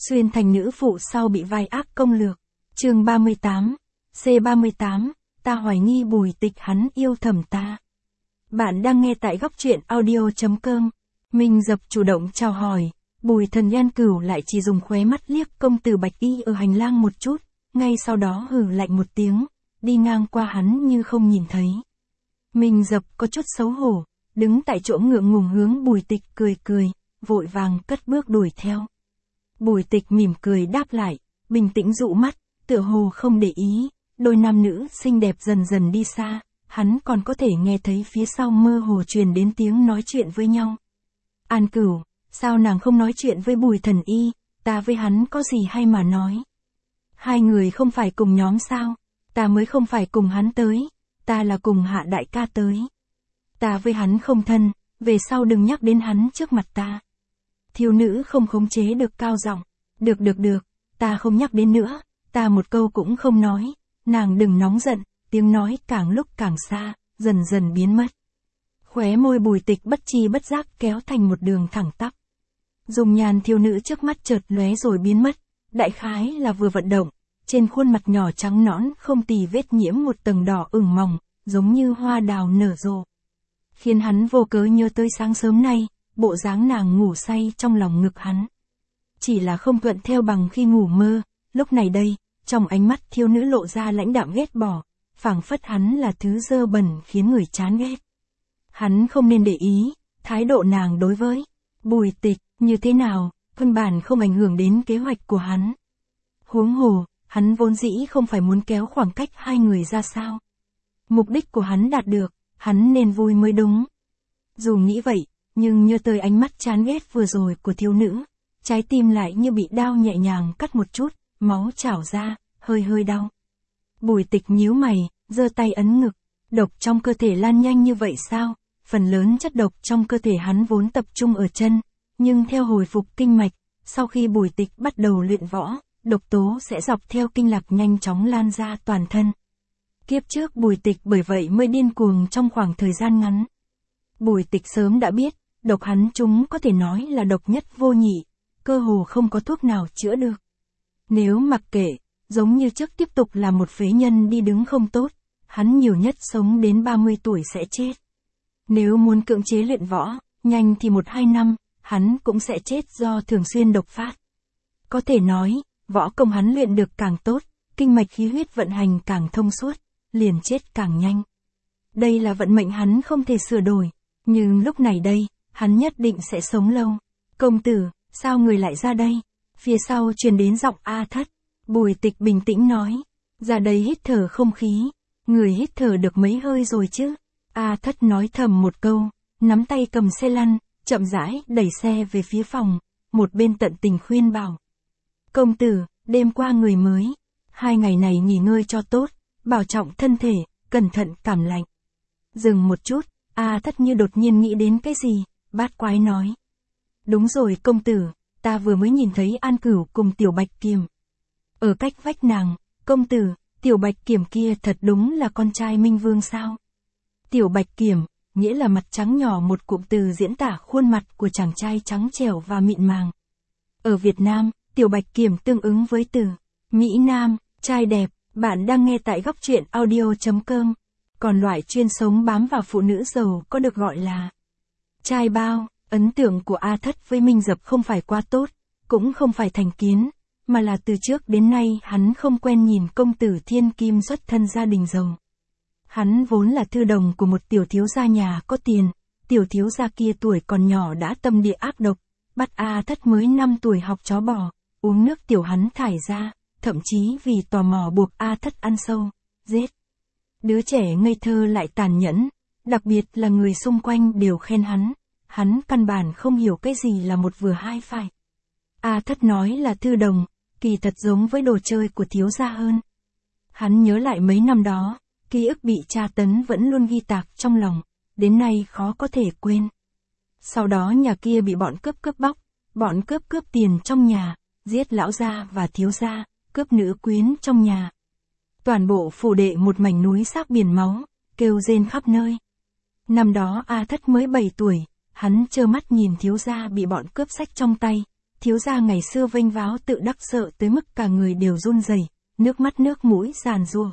Xuyên thành nữ phụ sau bị vai ác công lược. Chương 38. C38, ta hoài nghi Bùi Tịch hắn yêu thầm ta. Bạn đang nghe tại góc truyện audio.com. Minh Dập chủ động chào hỏi, Bùi Thần Nhan Cửu lại chỉ dùng khóe mắt liếc công tử Bạch Y ở hành lang một chút, ngay sau đó hừ lạnh một tiếng, đi ngang qua hắn như không nhìn thấy. Minh Dập có chút xấu hổ, đứng tại chỗ ngượng ngùng hướng Bùi Tịch cười, vội vàng cất bước đuổi theo. Bùi Tịch mỉm cười đáp lại, bình tĩnh dụ mắt, tựa hồ không để ý, đôi nam nữ xinh đẹp dần dần đi xa, hắn còn có thể nghe thấy phía sau mơ hồ truyền đến tiếng nói chuyện với nhau. An Cửu, sao nàng không nói chuyện với Bùi Thần Y, ta với hắn có gì hay mà nói. Hai người không phải cùng nhóm sao, ta mới không phải cùng hắn tới, ta là cùng Hạ đại ca tới. Ta với hắn không thân, về sau đừng nhắc đến hắn trước mặt ta. Thiếu nữ không khống chế được cao giọng, được, ta không nhắc đến nữa, ta một câu cũng không nói, nàng đừng nóng giận, tiếng nói càng lúc càng xa, dần dần biến mất. Khóe môi Bùi Tịch bất chi bất giác kéo thành một đường thẳng tắp. Dung nhan thiếu nữ trước mắt chợt lóe rồi biến mất, đại khái là vừa vận động, trên khuôn mặt nhỏ trắng nõn không tì vết nhiễm một tầng đỏ ửng mỏng, giống như hoa đào nở rộ. Khiến hắn vô cớ nhớ tới sáng sớm nay, bộ dáng nàng ngủ say trong lòng ngực hắn. Chỉ là không thuận theo bằng khi ngủ mơ, lúc này đây, trong ánh mắt thiếu nữ lộ ra lãnh đạm ghét bỏ, phảng phất hắn là thứ dơ bẩn khiến người chán ghét. Hắn không nên để ý, thái độ nàng đối với Bùi Tịch như thế nào, căn bản không ảnh hưởng đến kế hoạch của hắn. Huống hồ, hắn vốn dĩ không phải muốn kéo khoảng cách hai người ra sao. Mục đích của hắn đạt được, hắn nên vui mới đúng. Dù nghĩ vậy, nhưng nhớ tới ánh mắt chán ghét vừa rồi của thiếu nữ, trái tim lại như bị đao nhẹ nhàng cắt một chút, máu trào ra, hơi đau. Bùi Tịch nhíu mày, giơ tay ấn ngực, độc trong cơ thể lan nhanh như vậy sao? Phần lớn chất độc trong cơ thể hắn vốn tập trung ở chân, nhưng theo hồi phục kinh mạch, sau khi Bùi Tịch bắt đầu luyện võ, độc tố sẽ dọc theo kinh lạc nhanh chóng lan ra toàn thân. Kiếp trước Bùi Tịch bởi vậy mới điên cuồng trong khoảng thời gian ngắn. Bùi Tịch sớm đã biết, độc hắn chúng có thể nói là độc nhất vô nhị, cơ hồ không có thuốc nào chữa được. Nếu mặc kệ, giống như trước tiếp tục là một phế nhân đi đứng không tốt, hắn nhiều nhất sống đến 30 tuổi sẽ chết. Nếu muốn cưỡng chế luyện võ, nhanh thì 1-2 năm, hắn cũng sẽ chết do thường xuyên độc phát. Có thể nói, võ công hắn luyện được càng tốt, kinh mạch khí huyết vận hành càng thông suốt, liền chết càng nhanh. Đây là vận mệnh hắn không thể sửa đổi, nhưng lúc này đây, hắn nhất định sẽ sống lâu. Công tử, sao người lại ra đây? Phía sau truyền đến giọng A Thất. Bùi Tịch bình tĩnh nói, ra đây hít thở không khí, người hít thở được mấy hơi rồi chứ? A Thất nói thầm một câu, nắm tay cầm xe lăn, chậm rãi đẩy xe về phía phòng, một bên tận tình khuyên bảo. Công tử, đêm qua người mới, 2 ngày này nghỉ ngơi cho tốt, bảo trọng thân thể, cẩn thận cảm lạnh. Dừng một chút, A Thất như đột nhiên nghĩ đến cái gì, bát quái nói. Đúng rồi công tử, ta vừa mới nhìn thấy An Cửu cùng Tiểu Bạch Kiểm. Ở cách vách nàng, công tử, Tiểu Bạch Kiểm kia thật đúng là con trai Minh Vương sao? Tiểu Bạch Kiểm, nghĩa là mặt trắng nhỏ, một cụm từ diễn tả khuôn mặt của chàng trai trắng trẻo và mịn màng. Ở Việt Nam, Tiểu Bạch Kiểm tương ứng với từ Mỹ Nam, trai đẹp. Bạn đang nghe tại góc truyện audio.com. Còn loại chuyên sống bám vào phụ nữ giàu có được gọi là trai bao. Ấn tượng của A Thất với Minh Dập không phải quá tốt, cũng không phải thành kiến, mà là từ trước đến nay hắn không quen nhìn công tử thiên kim xuất thân gia đình giàu. Hắn vốn là thư đồng của một tiểu thiếu gia nhà có tiền, tiểu thiếu gia kia tuổi còn nhỏ đã tâm địa ác độc, bắt A Thất mới 5 tuổi học chó bò, uống nước tiểu hắn thải ra, thậm chí vì tò mò buộc A Thất ăn sâu, giết. Đứa trẻ ngây thơ lại tàn nhẫn, đặc biệt là người xung quanh đều khen hắn căn bản không hiểu cái gì là một vừa hai phải. A Thất nói là thư đồng, kỳ thật giống với đồ chơi của thiếu gia hơn. Hắn nhớ lại mấy năm đó, ký ức bị tra tấn vẫn luôn ghi tạc trong lòng, đến nay khó có thể quên. Sau đó nhà kia bị bọn cướp bóc, bọn cướp tiền trong nhà, giết lão gia và thiếu gia, cướp nữ quyến trong nhà. Toàn bộ phủ đệ một mảnh núi xác biển máu, kêu rên khắp nơi. Năm đó A Thất mới 7 tuổi, hắn trơ mắt nhìn thiếu gia bị bọn cướp xách trong tay, thiếu gia ngày xưa vênh váo tự đắc sợ tới mức cả người đều run rẩy, nước mắt nước mũi giàn giụa.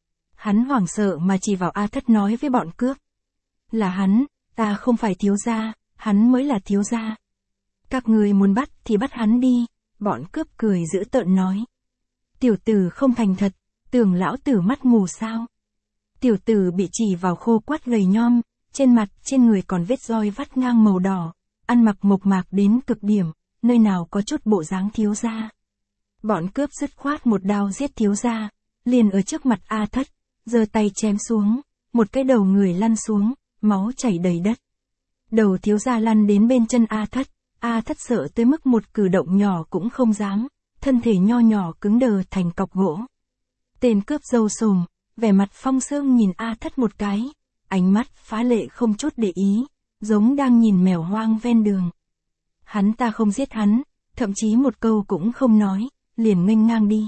Hắn hoảng sợ mà chỉ vào A Thất nói với bọn cướp. Là hắn, ta không phải thiếu gia, hắn mới là thiếu gia. Các người muốn bắt thì bắt hắn đi, bọn cướp cười dữ tợn nói. Tiểu tử không thành thật, tưởng lão tử mắt mù sao. Tiểu tử bị chỉ vào khô quắt gầy nhom, trên mặt trên người còn vết roi vắt ngang màu đỏ, ăn mặc mộc mạc đến cực điểm, nơi nào có chút bộ dáng thiếu gia. Bọn cướp dứt khoát một đao giết thiếu gia, liền ở trước mặt A Thất, giơ tay chém xuống, một cái đầu người lăn xuống, máu chảy đầy đất. Đầu thiếu gia lăn đến bên chân A Thất sợ tới mức một cử động nhỏ cũng không dám, thân thể nho nhỏ cứng đờ thành cọc gỗ. Tên cướp râu sồm, vẻ mặt phong sương nhìn A Thất một cái, ánh mắt phá lệ không chút để ý, giống đang nhìn mèo hoang ven đường. Hắn ta không giết hắn, thậm chí một câu cũng không nói, liền nghênh ngang đi.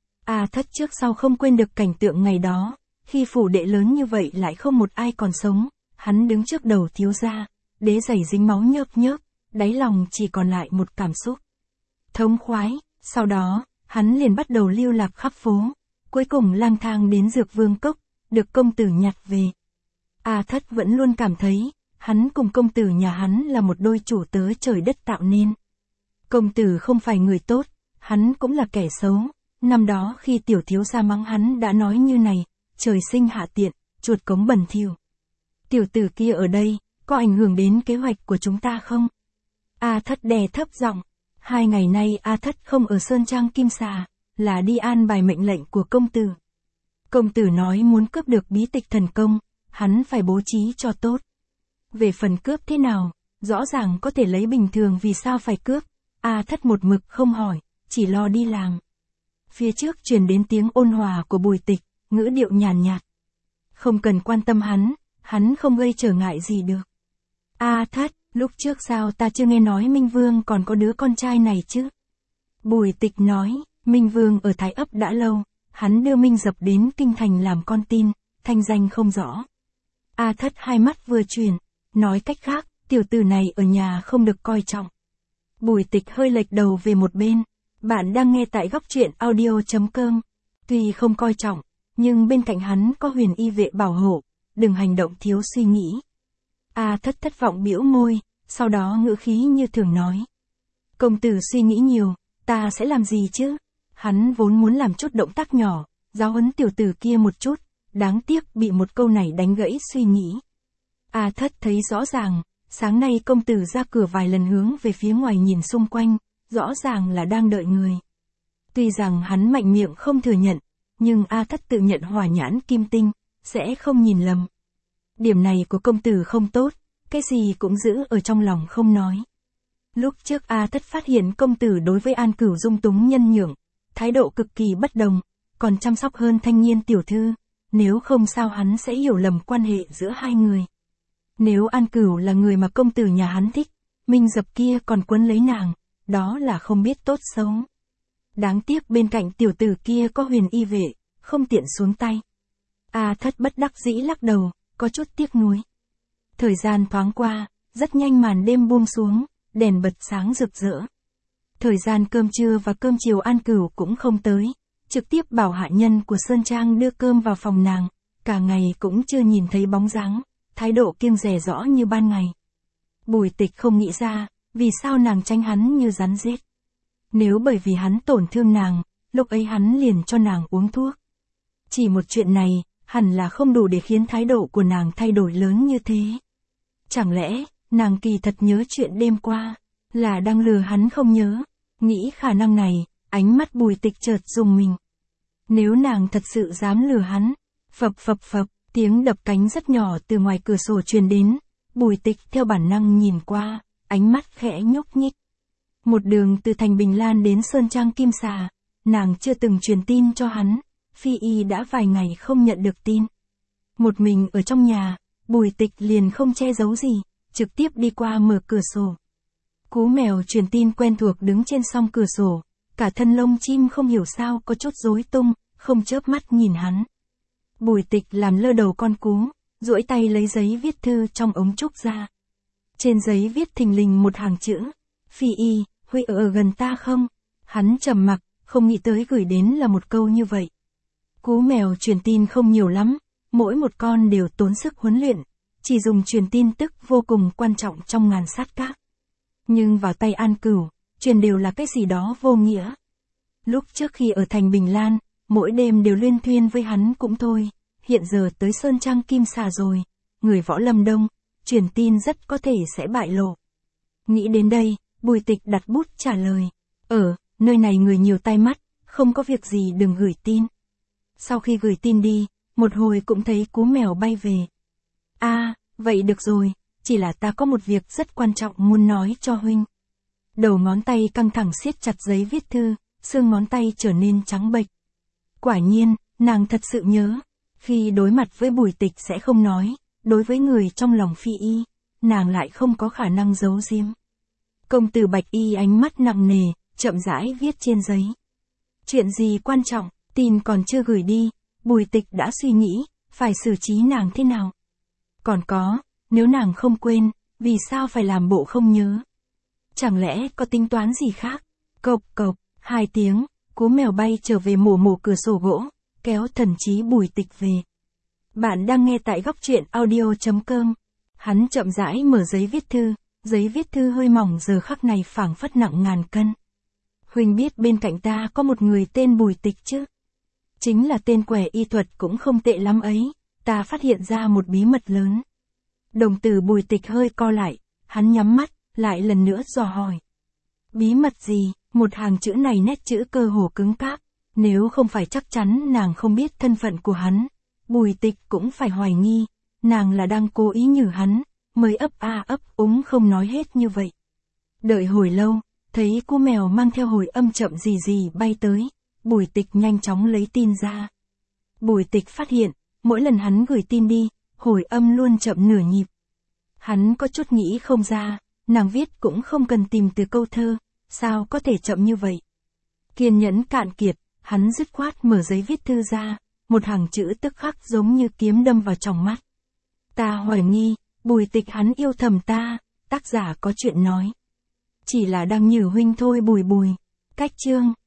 A Thất trước sau không quên được cảnh tượng ngày đó, khi phủ đệ lớn như vậy lại không một ai còn sống, hắn đứng trước đầu thiếu gia, đế giày dính máu nhớp nhớp, đáy lòng chỉ còn lại một cảm xúc thống khoái. Sau đó, hắn liền bắt đầu lưu lạc khắp phố, cuối cùng lang thang đến Dược Vương Cốc, được công tử nhặt về. A Thất vẫn luôn cảm thấy, hắn cùng công tử nhà hắn là một đôi chủ tớ trời đất tạo nên. Công tử không phải người tốt, hắn cũng là kẻ xấu. Năm đó khi tiểu thiếu gia mắng hắn đã nói như này, trời sinh hạ tiện, chuột cống bẩn thỉu. Tiểu tử kia ở đây, có ảnh hưởng đến kế hoạch của chúng ta không? A Thất đè thấp giọng. 2 ngày nay A Thất không ở Sơn Trang Kim Xà, là đi an bài mệnh lệnh của công tử. Công tử nói muốn cướp được bí tịch thần công, hắn phải bố trí cho tốt. Về phần cướp thế nào, rõ ràng có thể lấy bình thường vì sao phải cướp, A Thất một mực không hỏi, chỉ lo đi làm. Phía trước truyền đến tiếng ôn hòa của Bùi Tịch, ngữ điệu nhàn nhạt. Không cần quan tâm hắn không gây trở ngại gì được. A Thất, lúc trước sao ta chưa nghe nói Minh Vương còn có đứa con trai này chứ? Bùi Tịch nói, Minh Vương ở Thái Ấp đã lâu, hắn đưa Minh Dập đến Kinh Thành làm con tin, thanh danh không rõ. A Thất hai mắt vừa chuyển, nói cách khác, tiểu tử này ở nhà không được coi trọng. Bùi Tịch hơi lệch đầu về một bên, bạn đang nghe tại góc truyện audio.com. Tuy không coi trọng, nhưng bên cạnh hắn có Huyền Y vệ bảo hộ, đừng hành động thiếu suy nghĩ. A Thất thất vọng bĩu môi, sau đó ngữ khí như thường nói. Công tử suy nghĩ nhiều, ta sẽ làm gì chứ? Hắn vốn muốn làm chút động tác nhỏ, giáo huấn tiểu tử kia một chút, đáng tiếc bị một câu này đánh gãy suy nghĩ. A Thất thấy rõ ràng, sáng nay công tử ra cửa vài lần hướng về phía ngoài nhìn xung quanh, rõ ràng là đang đợi người. Tuy rằng hắn mạnh miệng không thừa nhận, nhưng A Thất tự nhận hỏa nhãn kim tinh, sẽ không nhìn lầm. Điểm này của công tử không tốt, cái gì cũng giữ ở trong lòng không nói. Lúc trước A Thất phát hiện công tử đối với An Cửu dung túng nhân nhượng, thái độ cực kỳ bất đồng, còn chăm sóc hơn Thanh Nhiên tiểu thư, nếu không sao hắn sẽ hiểu lầm quan hệ giữa hai người. Nếu An Cửu là người mà công tử nhà hắn thích, Minh Dập kia còn quấn lấy nàng, đó là không biết tốt xấu. Đáng tiếc bên cạnh tiểu tử kia có Huyền Y vệ, không tiện xuống tay. A Thất bất đắc dĩ lắc đầu, có chút tiếc nuối. Thời gian thoáng qua, rất nhanh màn đêm buông xuống, đèn bật sáng rực rỡ. Thời gian cơm trưa và cơm chiều An Cửu cũng không tới, trực tiếp bảo hạ nhân của Sơn Trang đưa cơm vào phòng nàng, cả ngày cũng chưa nhìn thấy bóng dáng, thái độ kiêng dè rõ như ban ngày. Bùi Tịch không nghĩ ra, vì sao nàng tránh hắn như rắn rết. Nếu bởi vì hắn tổn thương nàng, lúc ấy hắn liền cho nàng uống thuốc. Chỉ một chuyện này, hẳn là không đủ để khiến thái độ của nàng thay đổi lớn như thế. Chẳng lẽ, nàng kỳ thật nhớ chuyện đêm qua, là đang lừa hắn không nhớ. Nghĩ khả năng này, ánh mắt Bùi Tịch chợt rùng mình. Nếu nàng thật sự dám lừa hắn, phập phập phập, tiếng đập cánh rất nhỏ từ ngoài cửa sổ truyền đến, Bùi Tịch theo bản năng nhìn qua, ánh mắt khẽ nhúc nhích. Một đường từ thành Bình Lan đến Sơn Trang Kim Xà, nàng chưa từng truyền tin cho hắn, Phi Y đã vài ngày không nhận được tin. Một mình ở trong nhà, Bùi Tịch liền không che giấu gì, trực tiếp đi qua mở cửa sổ. Cú mèo truyền tin quen thuộc đứng trên song cửa sổ, cả thân lông chim không hiểu sao có chút rối tung, không chớp mắt nhìn hắn. Bùi Tịch làm lơ đầu con cú, duỗi tay lấy giấy viết thư trong ống trúc ra. Trên giấy viết thình lình một hàng chữ, Phi Y, Huy ở gần ta không? Hắn trầm mặc, không nghĩ tới gửi đến là một câu như vậy. Cú mèo truyền tin không nhiều lắm, mỗi một con đều tốn sức huấn luyện, chỉ dùng truyền tin tức vô cùng quan trọng trong ngàn sát các. Nhưng vào tay An Cửu, truyền đều là cái gì đó vô nghĩa. Lúc trước khi ở thành Bình Lan, mỗi đêm đều luyên thuyên với hắn cũng thôi, hiện giờ tới Sơn Trang Kim Xà rồi, người võ lâm đông, truyền tin rất có thể sẽ bại lộ. Nghĩ đến đây, Bùi Tịch đặt bút trả lời. Nơi này người nhiều tai mắt, không có việc gì đừng gửi tin. Sau khi gửi tin đi, một hồi cũng thấy cú mèo bay về. Vậy được rồi, chỉ là ta có một việc rất quan trọng muốn nói cho huynh. Đầu ngón tay căng thẳng siết chặt giấy viết thư, xương ngón tay trở nên trắng bệch. Quả nhiên, nàng thật sự nhớ, khi đối mặt với Bùi Tịch sẽ không nói, đối với người trong lòng Phi Y, nàng lại không có khả năng giấu giếm. Công tử Bạch Y ánh mắt nặng nề, chậm rãi viết trên giấy. Chuyện gì quan trọng, tin còn chưa gửi đi, Bùi Tịch đã suy nghĩ, phải xử trí nàng thế nào. Còn có, nếu nàng không quên, vì sao phải làm bộ không nhớ? Chẳng lẽ có tính toán gì khác? Cộc cộc, 2 tiếng, cú mèo bay trở về mổ cửa sổ gỗ, kéo thần trí Bùi Tịch về. Bạn đang nghe tại góc truyện audio.com. Hắn chậm rãi mở giấy viết thư hơi mỏng giờ khắc này phảng phất nặng ngàn cân. Huynh biết bên cạnh ta có một người tên Bùi Tịch chứ? Chính là tên quẻ y thuật cũng không tệ lắm ấy, ta phát hiện ra một bí mật lớn. Đồng tử Bùi Tịch hơi co lại, hắn nhắm mắt, lại lần nữa dò hỏi. Bí mật gì? Một hàng chữ này nét chữ cơ hồ cứng cáp, nếu không phải chắc chắn nàng không biết thân phận của hắn, Bùi Tịch cũng phải hoài nghi, nàng là đang cố ý nhử hắn, mới ấp úng không nói hết như vậy. Đợi hồi lâu, thấy cô mèo mang theo hồi âm chậm gì bay tới, Bùi Tịch nhanh chóng lấy tin ra. Bùi Tịch phát hiện, mỗi lần hắn gửi tin đi, hồi âm luôn chậm nửa nhịp. Hắn có chút nghĩ không ra, nàng viết cũng không cần tìm từ câu thơ, sao có thể chậm như vậy. Kiên nhẫn cạn kiệt, hắn dứt khoát mở giấy viết thư ra, một hàng chữ tức khắc giống như kiếm đâm vào tròng mắt. Ta hoài nghi, Bùi Tịch hắn yêu thầm ta, tác giả có chuyện nói. Chỉ là đang nhử huynh thôi Bùi. Cách chương